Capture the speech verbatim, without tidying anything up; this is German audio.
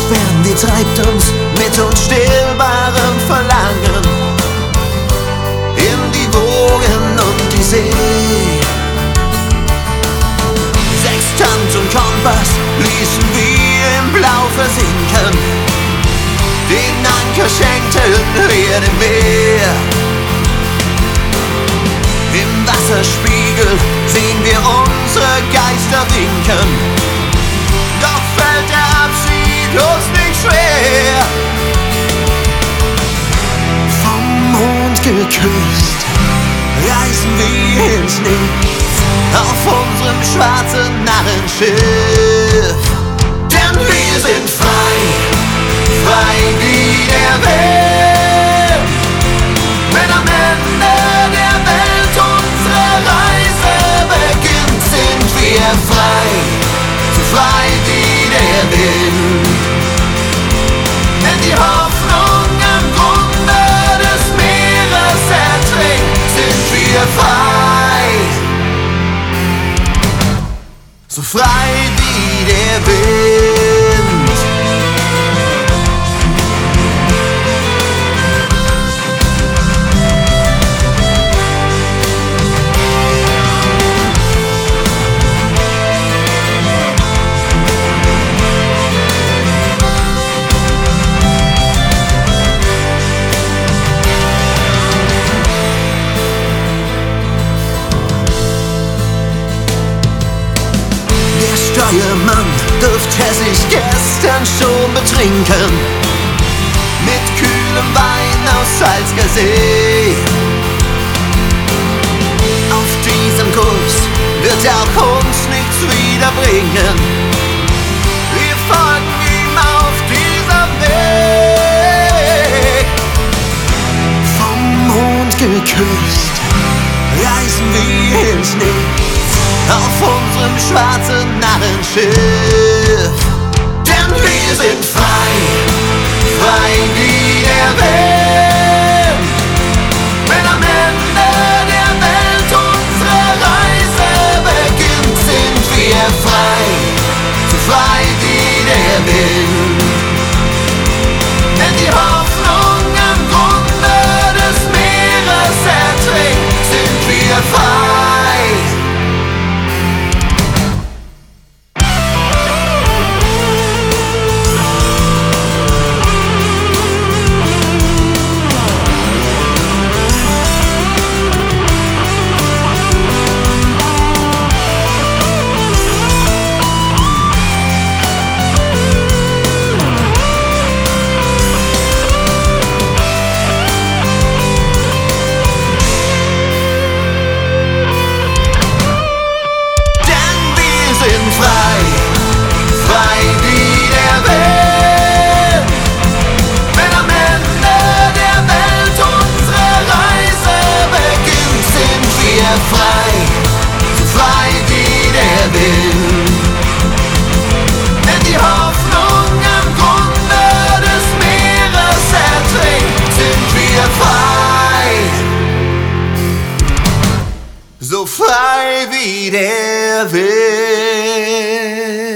Stern, die treibt uns mit unstillbarem Verlangen in die Wogen und die See. Sextant und Kompass ließen wir im Blau versinken, den Anker schenkten wir dem Meer. Im Wasserspiegel sehen wir unsere Geister winken, doch fällt der Abschied uns nicht schwer. Vom Mond geküsst reisen wir ins Nichts auf unserem schwarzen Narrenschiff. Denn wir sind frei, frei wie der Wind. Wenn am Ende der Welt unsere Reise beginnt, sind wir frei, so frei wie der Wind. Wenn die Hoffnung am Grunde des Meeres ertrinkt, sind wir frei, so frei wie der Wind. Der Mann dürfte sich gestern schon betrinken, mit kühlem Wein aus Salzger See. Auf diesem Kurs wird auch uns nichts wiederbringen, wir folgen ihm auf diesem Weg. Vom Mond geküsst reisen wir ins Nichts auf unserem schwarzen Narrenschiff. Denn wir sind frei, frei wie der Wind. Wenn am Ende der Welt unsere Reise beginnt, sind wir frei, so frei wie der Wind. Wenn die Hoffnung am Grunde des Meeres ertrinkt, sind wir frei. So frei wie der Wind.